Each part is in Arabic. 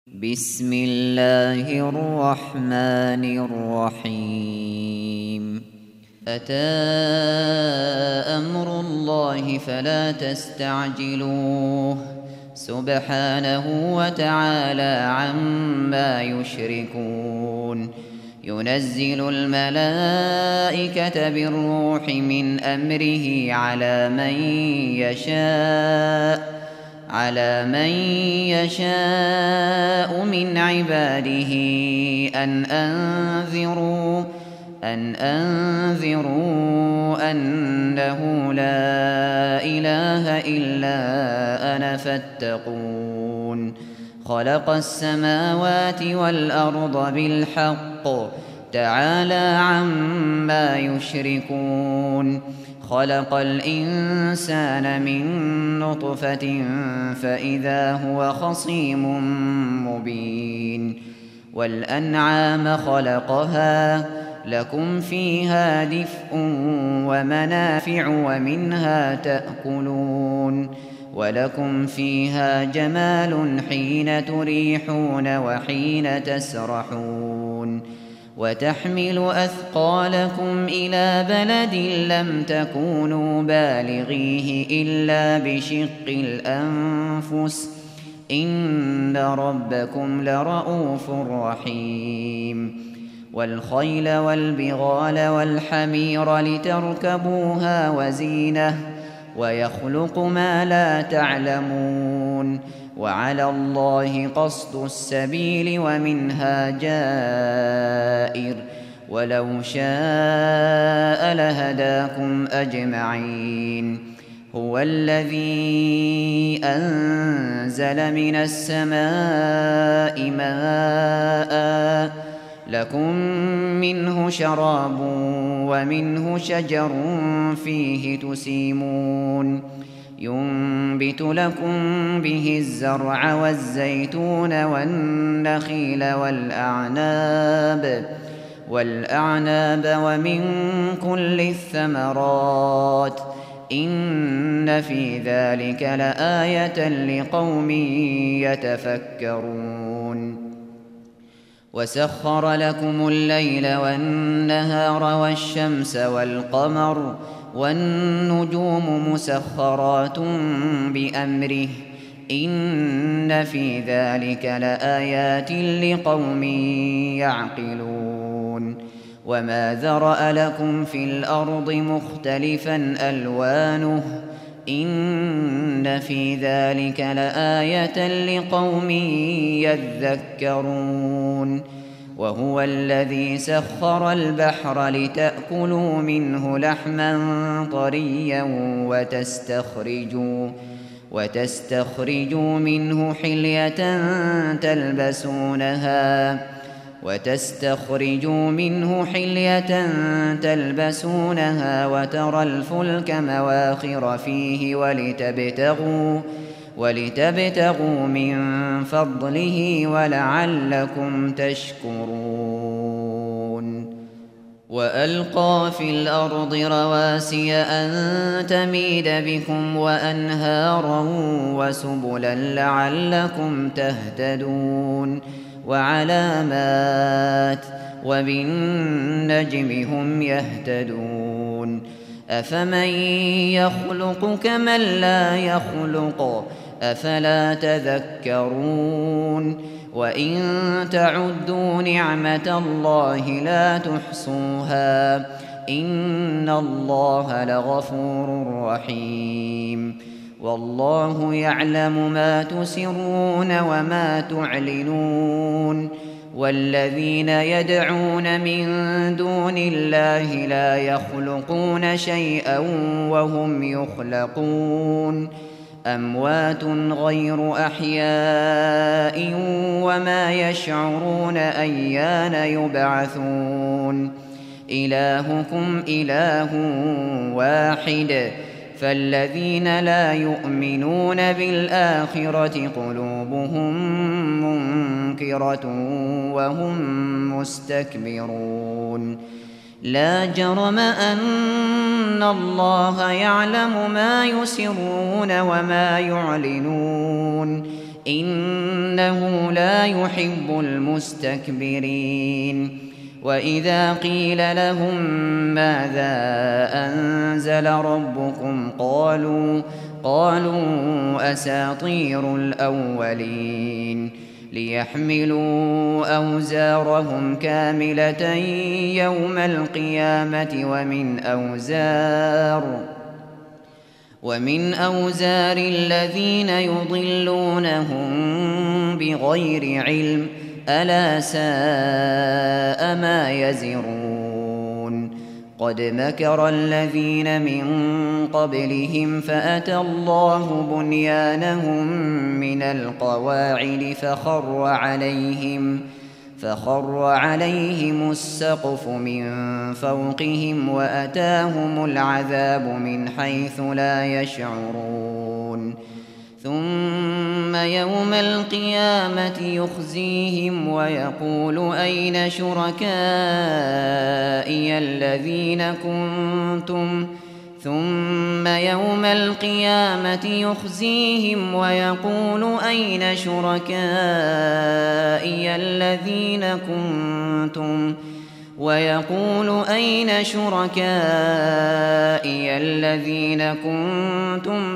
بسم الله الرحمن الرحيم. أتى أمر الله فلا تستعجلوه سبحانه وتعالى عما يشركون. ينزل الملائكة بالروح من أمره على من يشاء من عباده أن أنذروا أنه لا إله إلا أنا فاتقون. خلق السماوات والأرض بالحق تعالى عما يشركون. خلق الإنسان من نطفة فإذا هو خصيم مبين. والأنعام خلقها لكم فيها دفء ومنافع ومنها تأكلون. ولكم فيها جمال حين تريحون وحين تسرحون. وتحمل أثقالكم إلى بلد لم تكونوا بالغيه إلا بشق الأنفس إن ربكم لرءوف رحيم. والخيل والبغال والحمير لتركبوها وزينة ويخلق ما لا تعلمون. وعلى الله قصد السبيل ومنها جائر ولو شاء لهداكم أجمعين. هو الذي أنزل من السماء ماء لكم منه شراب ومنه شجر فيه تسيمون. ينبت لكم به الزرع والزيتون والنخيل والأعناب ومن كل الثمرات إن في ذلك لآية لقوم يتفكرون. وسخر لكم الليل والنهار والشمس والقمر والنجوم مسخرات بأمره إن في ذلك لآيات لقوم يعقلون. وما ذرأ لكم في الأرض مختلفا ألوانه إن في ذلك لآية لقوم يذكرون. وهو الذي سخر البحر لتأكلوا منه لحما طريا وتستخرجوا منه حلية تلبسونها وترى الفلك مواخر فيه ولتبتغوا من فضله ولعلكم تشكرون. وألقى في الأرض رواسي أن تميد بكم وأنهارا وسبلا لعلكم تهتدون. وعلامات وبالنجم هم يهتدون. أفمن يخلق كمن لا يخلق أفلا تذكرون. وإن تعدوا نعمة الله لا تحصوها إن الله لغفور رحيم. والله يعلم ما تسرون وما تعلنون. والذين يدعون من دون الله لا يخلقون شيئا وهم يخلقون. أموات غير أحياء وما يشعرون أيان يبعثون. إلهكم إله واحد فالذين لا يؤمنون بالآخرة قلوبهم منكرة وهم مستكبرون. لا جرم أن الله يعلم ما يسرون وما يعلنون إنه لا يحب المستكبرين. وإذا قيل لهم ماذا أنزل ربكم قالوا أساطير الأولين ليحملوا أوزارهم كاملة يوم القيامة ومن أوزار الذين يضلونهم بغير علم ألا ساء ما يزرون. قد مكر الذين من قبلهم فأتى الله بنيانهم من القواعد فخر عليهم السقف من فوقهم وأتاهم العذاب من حيث لا يشعرون. ثم يوم القيامة يخزيهم ويقول أين شركائي الذين كنتم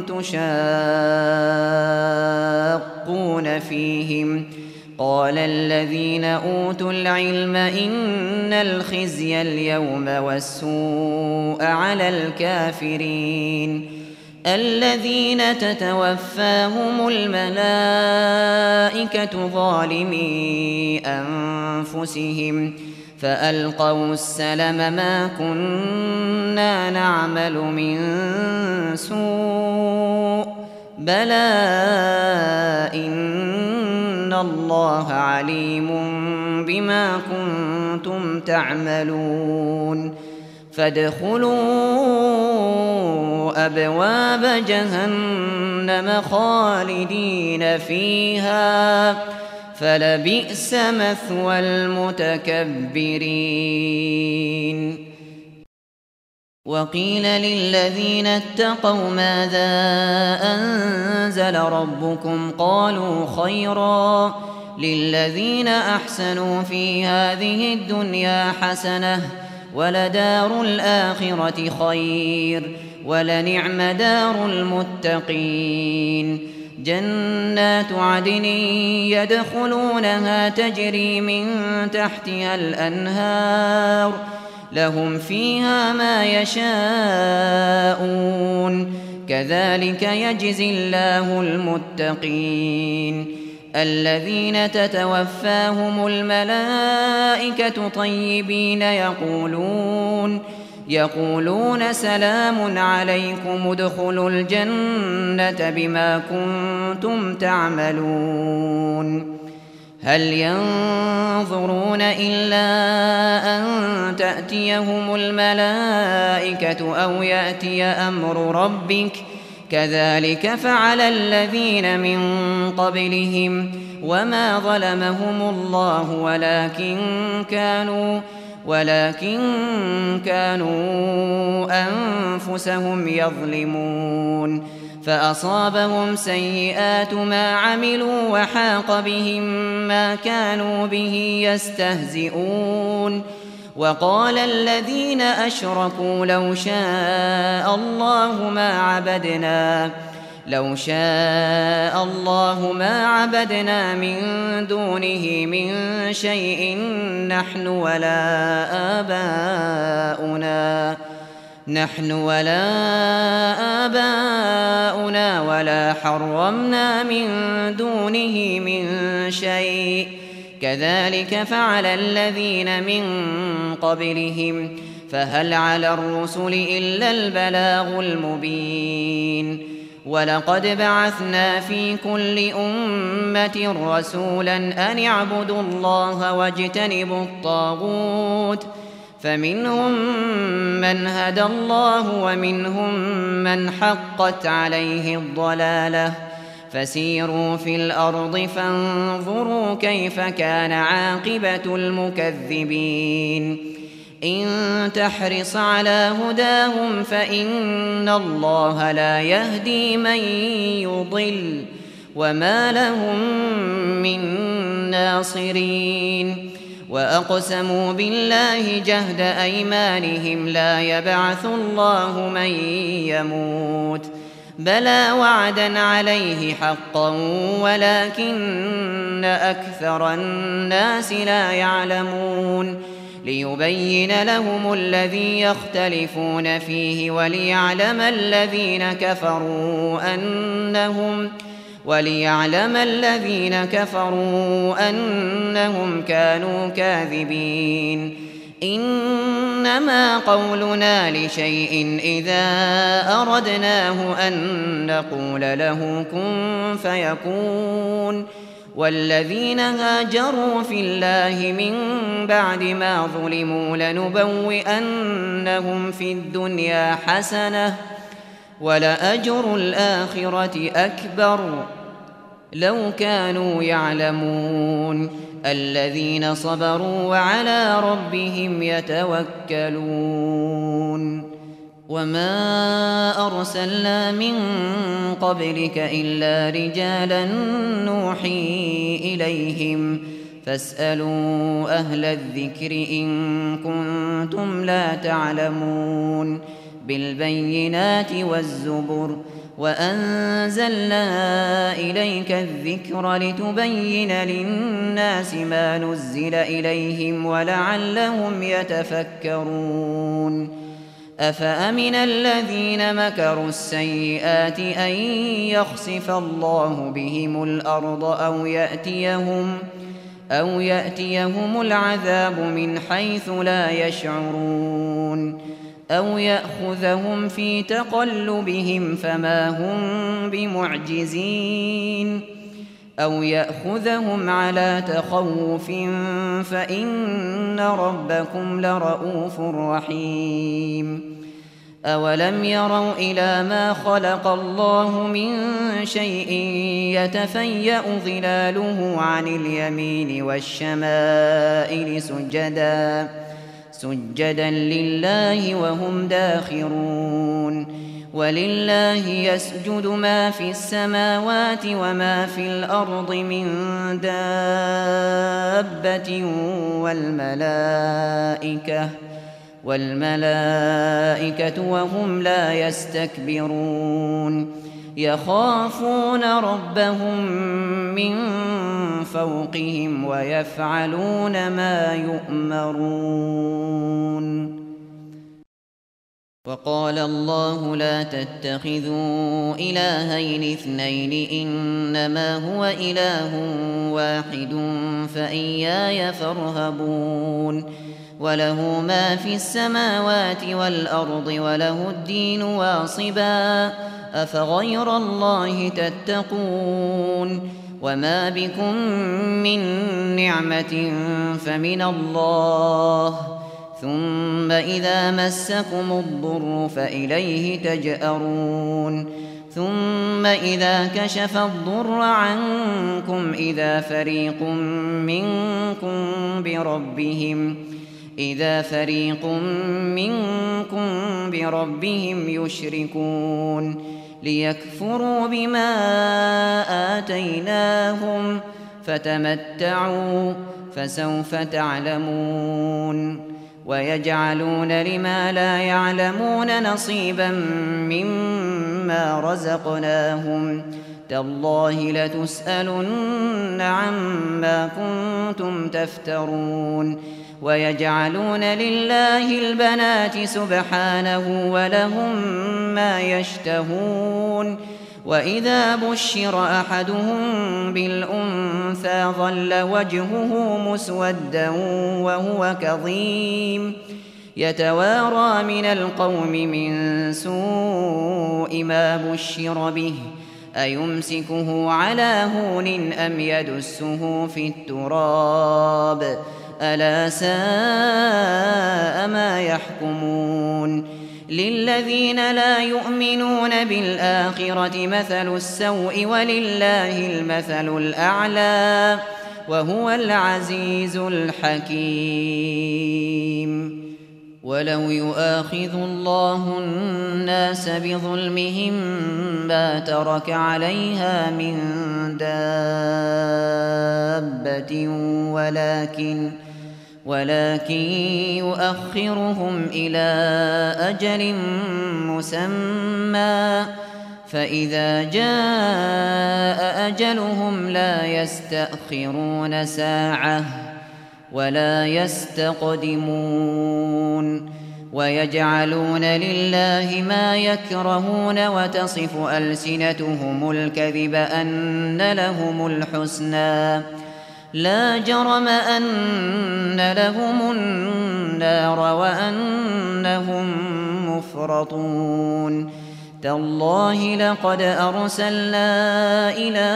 تشاقون فيهم قال الذين أوتوا العلم إن الخزي اليوم والسوء على الكافرين الذين تتوفاهم الملائكة ظالمي أنفسهم فألقوا السلم ما كنا نعمل من سوء بلى إن الله عليم بما كنتم تعملون. فادخلوا أبواب جهنم خالدين فيها فلبئس مثوى المتكبرين. وقيل للذين اتقوا ماذا أنزل ربكم قالوا خيرا للذين أحسنوا في هذه الدنيا حسنة ولدار الآخرة خير ولنعم دار المتقين. جنات عدن يدخلونها تجري من تحتها الأنهار لهم فيها ما يشاءون كذلك يجزي الله المتقين. الذين تتوفاهم الملائكة طيبين يقولون سلام عليكم ادخلوا الجنة بما كنتم تعملون. هل ينظرون إلا أن تأتيهم الملائكة أو يأتي أمر ربك كذلك فعل الذين من قبلهم وما ظلمهم الله ولكن كانوا أنفسهم يظلمون. فأصابهم سيئات ما عملوا وحاق بهم ما كانوا به يستهزئون. وقال الذين أشركوا لو شاء الله ما عبدنا من دونه من شيء نحن ولا آباؤنا ولا حرمنا من دونه من شيء كذلك فعل الذين من قبلهم فهل على الرسل إلا البلاغ المبين. ولقد بعثنا في كل أمة رسولا أن اعبدوا الله واجتنبوا الطاغوت فمنهم من هدى الله ومنهم من حقت عليه الضلالة فسيروا في الأرض فانظروا كيف كان عاقبة المكذبين. إن تحرص على هداهم فإن الله لا يهدي من يضل وما لهم من ناصرين. وأقسموا بالله جهد أيمانهم لا يبعث الله من يموت بلى وعدا عليه حقا ولكن أكثر الناس لا يعلمون. ليبين لهم الذي يختلفون فيه وليعلم الذين كفروا أنهم كانوا كاذبين. إنما قولنا لشيء إذا أردناه أن نقول له كن فيكون. والذين هاجروا في الله من بعد ما ظلموا لنبوئنهم في الدنيا حسنة ولأجر الآخرة أكبر لو كانوا يعلمون. الذين صبروا وعلى ربهم يتوكلون. وما أرسلنا من قبلك إلا رجالا نوحي إليهم فاسألوا أهل الذكر إن كنتم لا تعلمون. بالبينات والزبر وأنزلنا إليك الذكر لتبين للناس ما نزل إليهم ولعلهم يتفكرون. أفأمن الذين مكروا السيئات أن يخسف الله بهم الأرض أو يأتيهم العذاب من حيث لا يشعرون أو يأخذهم في تقلبهم فما هم بمعجزين أو يأخذهم على تخوف فإن ربكم لرؤوف رحيم. أولم يروا إلى ما خلق الله من شيء يتفيأ ظلاله عن اليمين والشمائل سجدا لله وهم داخرون. ولله يسجد ما في السماوات وما في الأرض من دابة والملائكة وهم لا يستكبرون. يخافون ربهم من فوقهم ويفعلون ما يؤمرون. وقال الله لا تتخذوا إلهين اثنين إنما هو إله واحد فإياي فارهبون. وله ما في السماوات والأرض وله الدين واصبا أفغير الله تتقون. وما بكم من نعمة فمن الله ثم إذا مسكم الضر فإليه تجأرون. ثم إذا كشف الضر عنكم إذا فريق منكم بربهم يشركون. ليكفروا بما آتيناهم فتمتعوا فسوف تعلمون. ويجعلون لما لا يعلمون نصيبا مما رزقناهم تالله لتسألن عما كنتم تفترون. ويجعلون لله البنات سبحانه ولهم ما يشتهون. وإذا بشر أحدهم بالأنثى ظل وجهه مسودا وهو كظيم يتوارى من القوم من سوء ما بشر به أيمسكه على هون أم يدسه في التراب ألا ساء ما يحكمون. للذين لا يؤمنون بالآخرة مثل السوء ولله المثل الأعلى وهو العزيز الحكيم. ولو يؤاخذ الله الناس بظلمهم ما ترك عليها من دابة ولكن يؤخرهم إلى أجل مسمى فإذا جاء أجلهم لا يستأخرون ساعة ولا يستقدمون ويجعلون لله ما يكرهون وتصف ألسنتهم الكذب أن لهم الحسنى لا جرم أن لهم النار وأنهم مفرطون تالله لقد أرسلنا إلى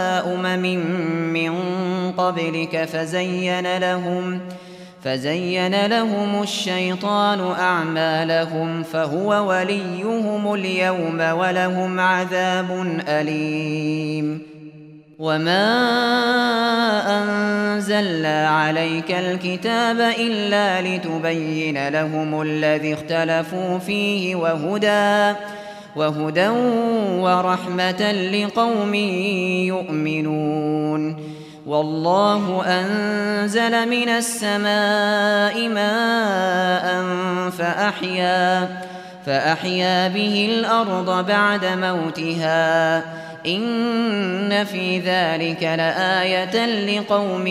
من قبلك فزين لهم الشيطان أعمالهم فهو وليهم اليوم ولهم عذاب أليم وما أنزلنا عليك الكتاب إلا لتبين لهم الذي اختلفوا فيه وهدى ورحمة لقوم يؤمنون والله أنزل من السماء ماء فأحيا به الأرض بعد موتها إن في ذلك لآية لقوم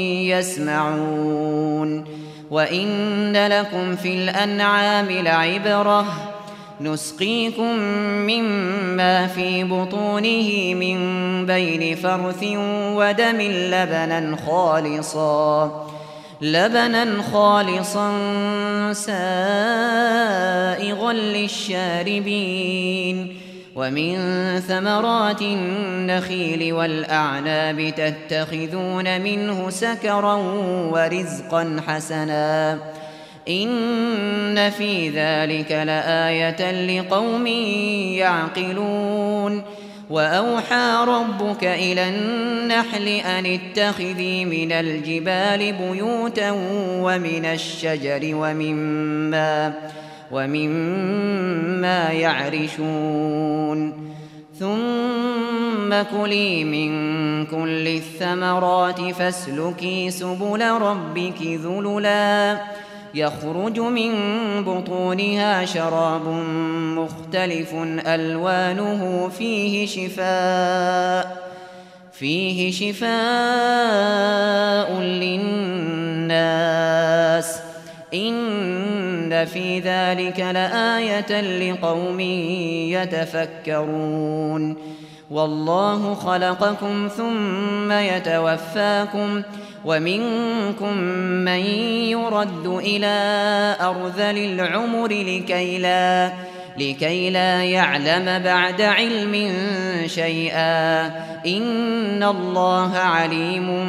يسمعون وإن لكم في الأنعام لعبرة نسقيكم مما في بطونه من بين فرث ودم لبنا خالصا سائغا للشاربين ومن ثمرات النخيل والأعناب تتخذون منه سكرا ورزقا حسنا إن في ذلك لآية لقوم يعقلون وأوحى ربك إلى النحل أن اتخذي من الجبال بيوتا ومن الشجر ومما يعرشون ثم كلي من كل الثمرات فاسلكي سبل ربك ذللا يخرج من بطونها شراب مختلف ألوانه فيه شفاء للناس إن في ذلك لآية لقوم يتفكرون والله خلقكم ثم يتوفاكم ومنكم من يرد إلى أرذل العمر لكي لا يعلم بعد علم شيئا إن الله عليم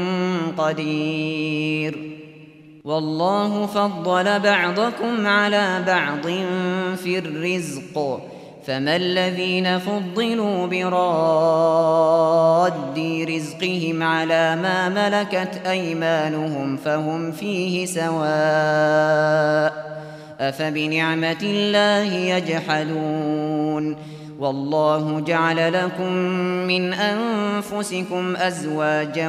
قدير والله فضل بعضكم على بعض في الرزق فما الذين فضلوا براد رزقهم على ما ملكت أيمانهم فهم فيه سواء أفبنعمة الله يجحدون والله جعل لكم من أنفسكم أزواجا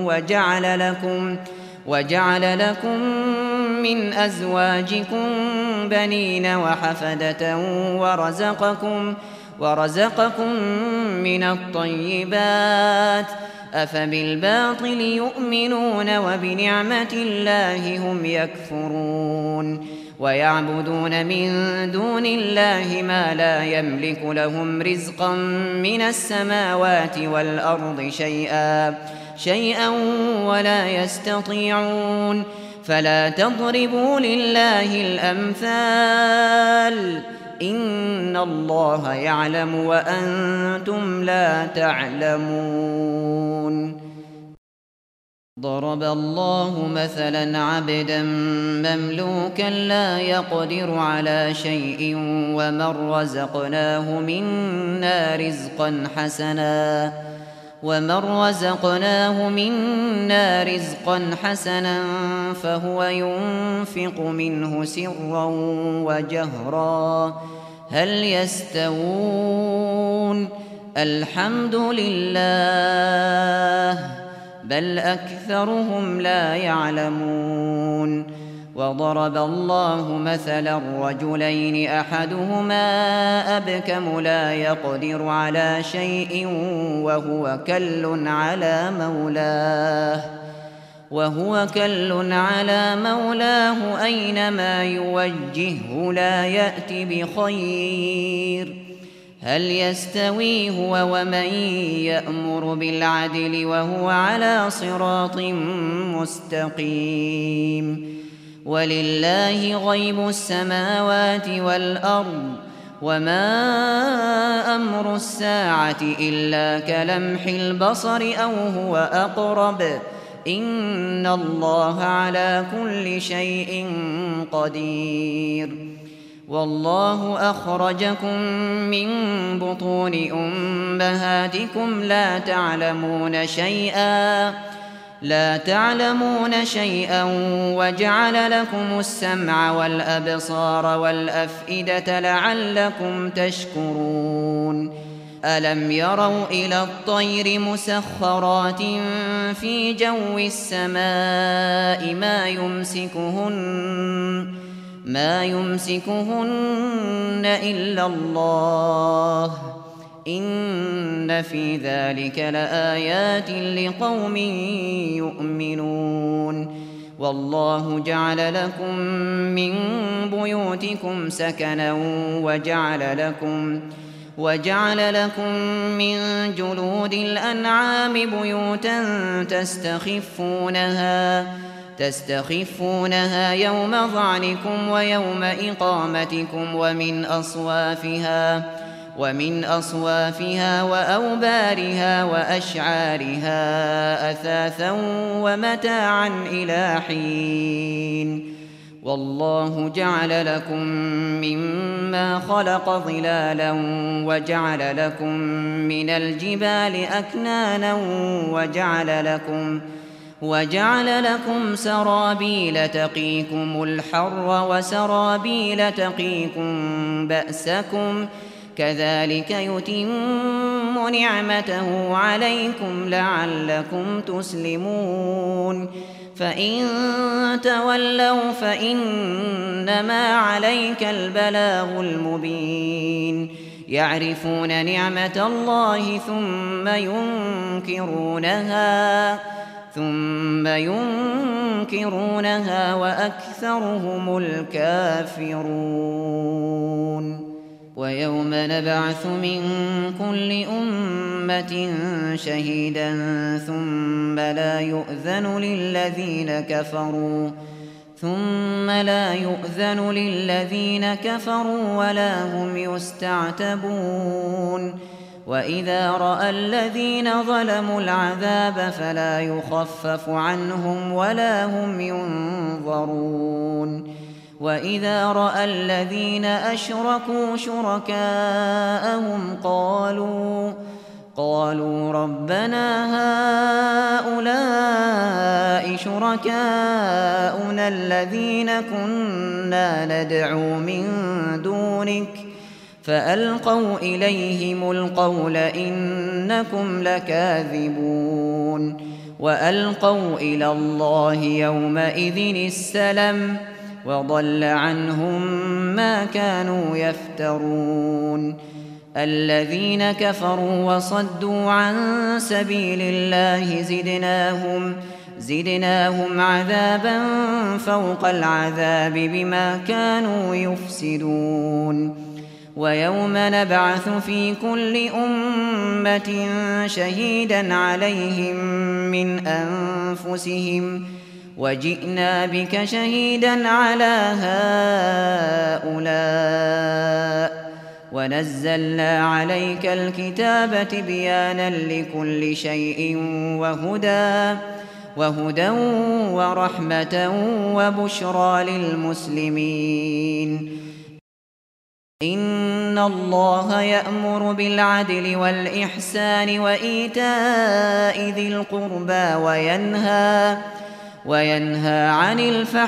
وجعل لكم من أزواجكم بنين وحفدة ورزقكم من الطيبات أفبالباطل يؤمنون وبنعمة الله هم يكفرون ويعبدون من دون الله ما لا يملك لهم رزقا من السماوات والأرض شيئا ولا يستطيعون فلا تضربوا لله الأمثال إن الله يعلم وأنتم لا تعلمون ضرب الله مثلا عبدا مملوكا لا يقدر على شيء ومن رزقناه منا رزقا حسنا ومن رزقناه منا رزقا حسنا فهو ينفق منه سرا وجهرا هل يستوون الحمد لله بل أكثرهم لا يعلمون وضرب الله مثلا رجلين أحدهما أبكم لا يقدر على شيء وهو كل على مولاه أينما يوجهه لا يأت بخير هل يستوي هو ومن يأمر بالعدل وهو على صراط مستقيم ولله غيب السماوات والأرض وما أمر الساعة إلا كلمح البصر أو هو أقرب إن الله على كل شيء قدير والله أخرجكم من بطون أمهاتكم لا تعلمون شيئا وجعل لكم السمع والأبصار والأفئدة لعلكم تشكرون ألم يروا إلى الطير مسخرات في جو السماء ما يمسكهن إلا الله إن في ذلك لآيات لقوم يؤمنون والله جعل لكم من بيوتكم سكنا وجعل لكم من جلود الأنعام بيوتا تستخفونها يوم ظعنكم ويوم إقامتكم ومن أصوافها وأوبارها وأشعارها أثاثا ومتاعا إلى حين والله جعل لكم مما خلق ظلالا وجعل لكم من الجبال أكنانا وجعل لكم سرابيل تقيكم الحر وسرابيل تقيكم بأسكم كذلك يتم نعمته عليكم لعلكم تسلمون فإن تولوا فإنما عليك البلاغ المبين يعرفون نعمة الله ثم ينكرونها وأكثرهم الكافرون ويوم نبعث من كل أمة شهيدا ثم لا يؤذن للذين كفروا ولا هم يستعتبون وإذا رأى الذين ظلموا العذاب فلا يخفف عنهم ولا هم ينظرون وإذا رأى الذين أشركوا شركاءهم قالوا ربنا هؤلاء شركاؤنا الذين كنا ندعو من دونك فألقوا إليهم القول إنكم لكاذبون وألقوا إلى الله يومئذ السلم وضل عنهم ما كانوا يفترون الذين كفروا وصدوا عن سبيل الله زدناهم عذابا فوق العذاب بما كانوا يفسدون ويوم نبعث في كل أمة شهيدا عليهم من أنفسهم وجئنا بك شهيدا على هؤلاء ونزلنا عليك الكتاب تبيانا لكل شيء وهدى ورحمة وبشرى للمسلمين إن الله يأمر بالعدل والإحسان وإيتاء ذي القربى وينهى عن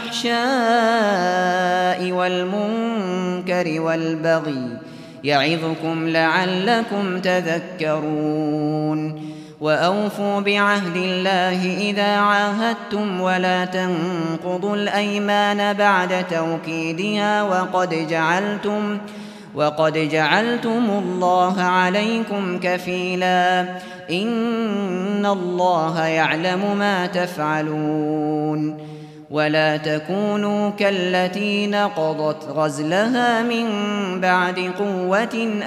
الفحشاء والمنكر والبغي يعظكم لعلكم تذكرون وأوفوا بعهد الله إذا عاهدتم ولا تنقضوا الأيمان بعد توكيدها وقد جعلتم الله عليكم كفيلا إن الله يعلم ما تفعلون ولا تكونوا كالتي نقضت غزلها من بعد قوة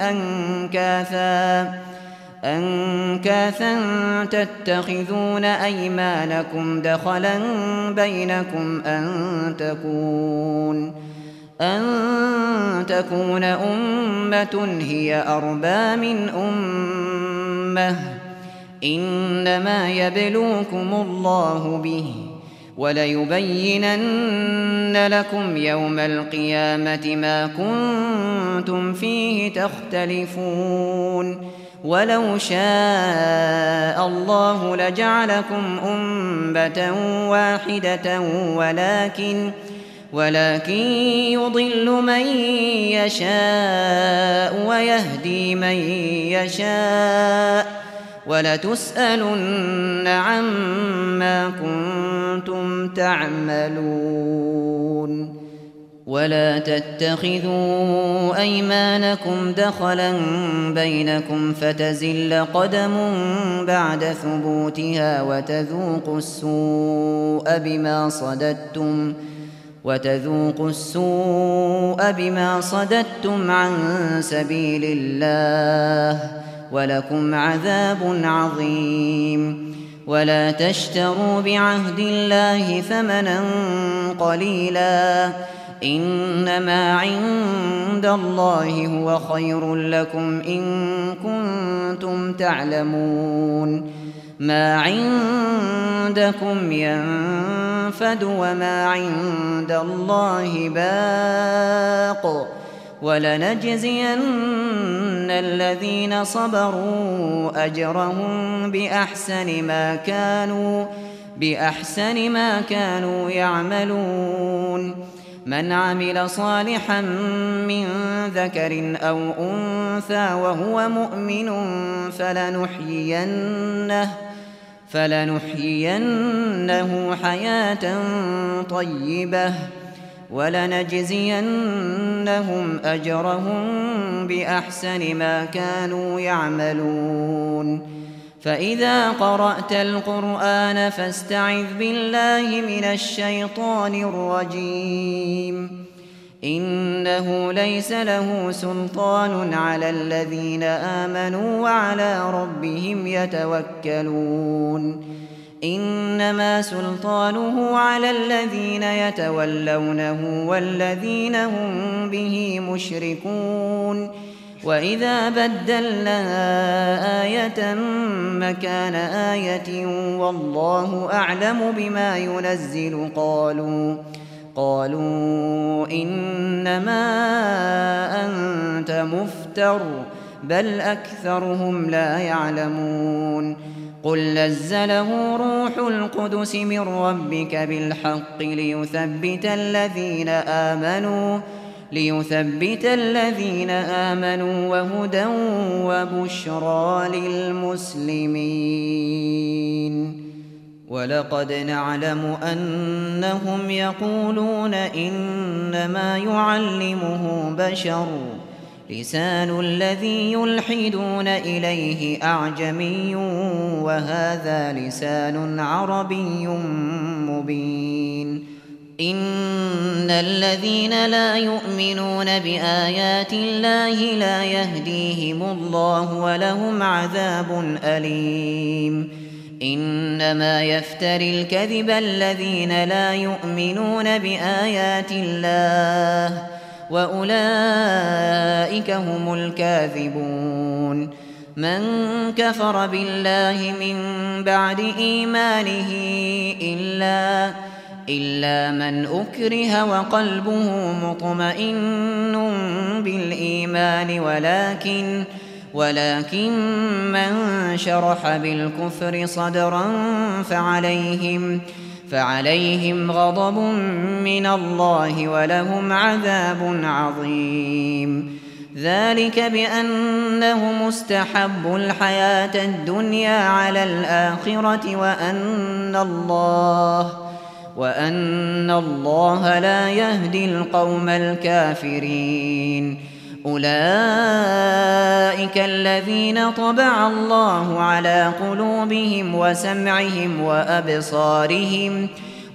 أنكاثا تتخذون أيمانكم دخلا بينكم أن تكون أمة هي أربى من أمة إنما يبلوكم الله به وليبينن لكم يوم القيامة ما كنتم فيه تختلفون ولو شاء الله لجعلكم أمة واحدة ولكن يضل من يشاء ويهدي من يشاء ولتسألن عما كنتم تعملون ولا تتخذوا أيمانكم دخلا بينكم فتزل قدم بعد ثبوتها وتذوقوا السوء بما صددتم عن سبيل الله ولكم عذاب عظيم ولا تشتروا بعهد الله ثمنا قليلا إنما عند الله هو خير لكم إن كنتم تعلمون ما عندكم ينفد وما عند الله باق ولنجزين الذين صبروا أجرهم بأحسن ما كانوا يعملون من عمل صالحا من ذكر أو أنثى وهو مؤمن فلنحيينه حياة طيبة ولنجزينهم أجرهم بأحسن ما كانوا يعملون فإذا قرأت القرآن فاستعذ بالله من الشيطان الرجيم إنه ليس له سلطان على الذين آمنوا وعلى ربهم يتوكلون إنما سلطانه على الذين يتولونه والذين هم به مشركون وإذا بدلنا آية مكان آية والله أعلم بما ينزل قالوا إنما أنت مفتر بل أكثرهم لا يعلمون قل نزله روح القدس من ربك بالحق ليثبت الذين آمنوا وهدى وبشرى للمسلمين ولقد نعلم أنهم يقولون إنما يعلمه بشر لسان الذي يلحدون إليه أعجمي وهذا لسان عربي مبين إن الذين لا يؤمنون بآيات الله لا يهديهم الله ولهم عذاب أليم إنما يفتري الكذب الذين لا يؤمنون بآيات الله وأولئك هم الكاذبون من كفر بالله من بعد إيمانه إلا من أكره وقلبه مطمئن بالإيمان ولكن من شرح بالكفر صدرا فعليهم غضب من الله ولهم عذاب عظيم. ذلك بأنهم استحبوا الحياة الدنيا على الآخرة وأن الله لا يهدي القوم الكافرين. أولئك الذين طبع الله على قلوبهم وسمعهم وأبصارهم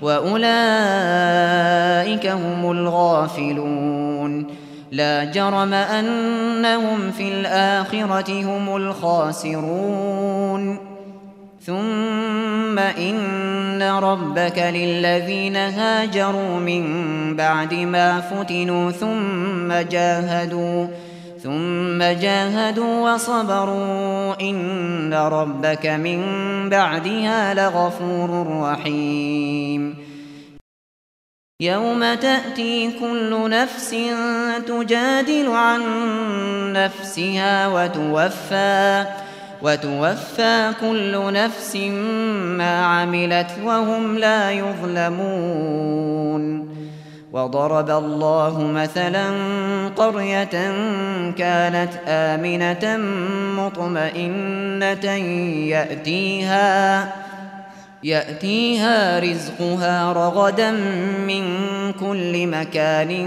وأولئك هم الغافلون. لا جرم أنهم في الآخرة هم الخاسرون. ثم إن ربك للذين هاجروا من بعد ما فتنوا ثم جاهدوا وصبروا إن ربك من بعدها لغفور رحيم. يوم تأتي كل نفس تجادل عن نفسها وتوفى كل نفس ما عملت وهم لا يظلمون. وضرب الله مثلا قرية كانت آمنة مطمئنة يأتيها رزقها رغدا من كل مكان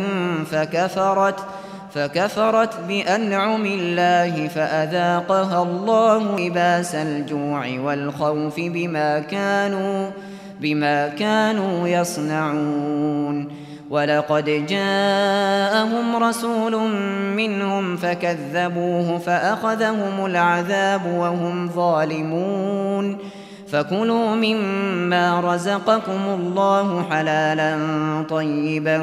فكفرت بأنعم الله فأذاقها الله لباس الجوع والخوف بما كانوا يصنعون. ولقد جاءهم رسول منهم فكذبوه فأخذهم العذاب وهم ظالمون. فكلوا مما رزقكم الله حلالا طيبا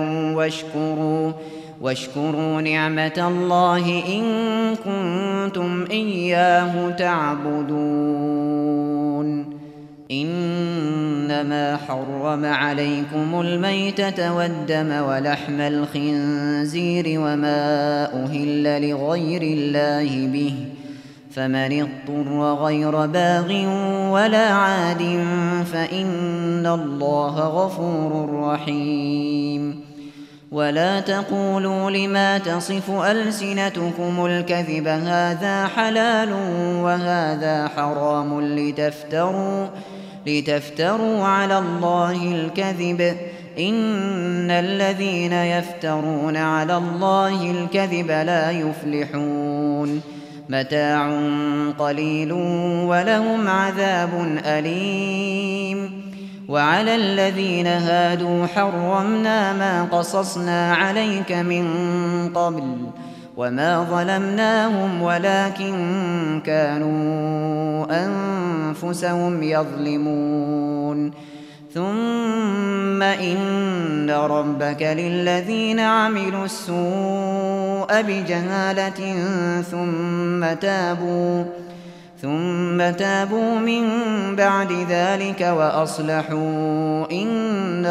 واشكروا نعمة الله إن كنتم إياه تعبدون. إنما حرم عليكم الميتة والدم ولحم الخنزير وما أهل لغير الله به فمن اضطر غير باغ ولا عاد فإن الله غفور رحيم. ولا تقولوا لما تصف ألسنتكم الكذب هذا حلال وهذا حرام لتفتروا على الله الكذب إن الذين يفترون على الله الكذب لا يفلحون. متاع قليل ولهم عذاب أليم. وعلى الذين هادوا حرمنا ما قصصنا عليك من قبل وما ظلمناهم ولكن كانوا أنفسهم يظلمون. ثم إن ربك للذين عملوا السوء بجهالة ثم تابوا من بعد ذلك وأصلحوا إن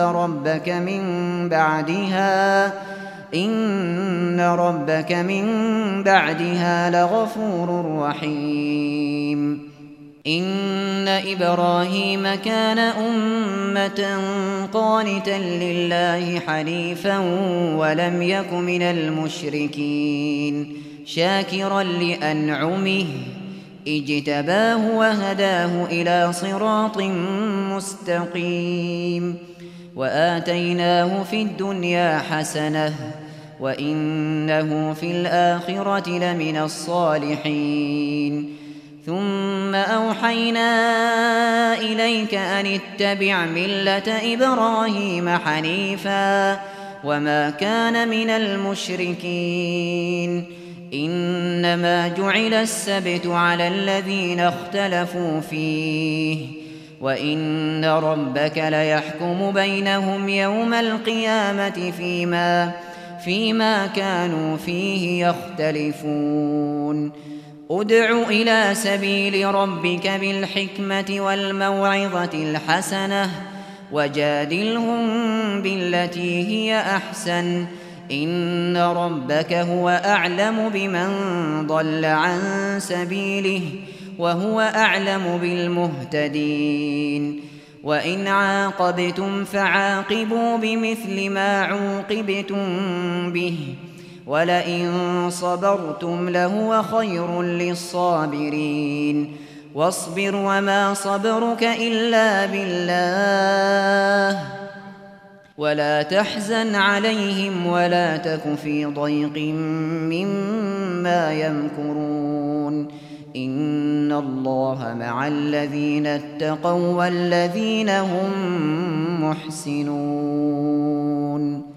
ربك من بعدها لغفور رحيم. إن إبراهيم كان أمة قانتا لله حنيفا ولم يك من المشركين شاكرا لأنعمه اجتباه وهداه إلى صراط مستقيم. وآتيناه في الدنيا حسنة وإنه في الآخرة لمن الصالحين. ثم أوحينا إليك أن اتبع ملة إبراهيم حنيفا وما كان من المشركين. إنما جعل السبت على الذين اختلفوا فيه وإن ربك ليحكم بينهم يوم القيامة فيما كانوا فيه يختلفون. ادع إلى سبيل ربك بالحكمة والموعظة الحسنة وجادلهم بالتي هي أحسن إن ربك هو أعلم بمن ضل عن سبيله وهو أعلم بالمهتدين وإن عاقبتم فعاقبوا بمثل ما عوقبتم به ولئن صبرتم لهو خير للصابرين واصبر وما صبرك إلا بالله ولا تحزن عليهم ولا تك في ضيق مما يمكرون إن الله مع الذين اتقوا والذين هم محسنون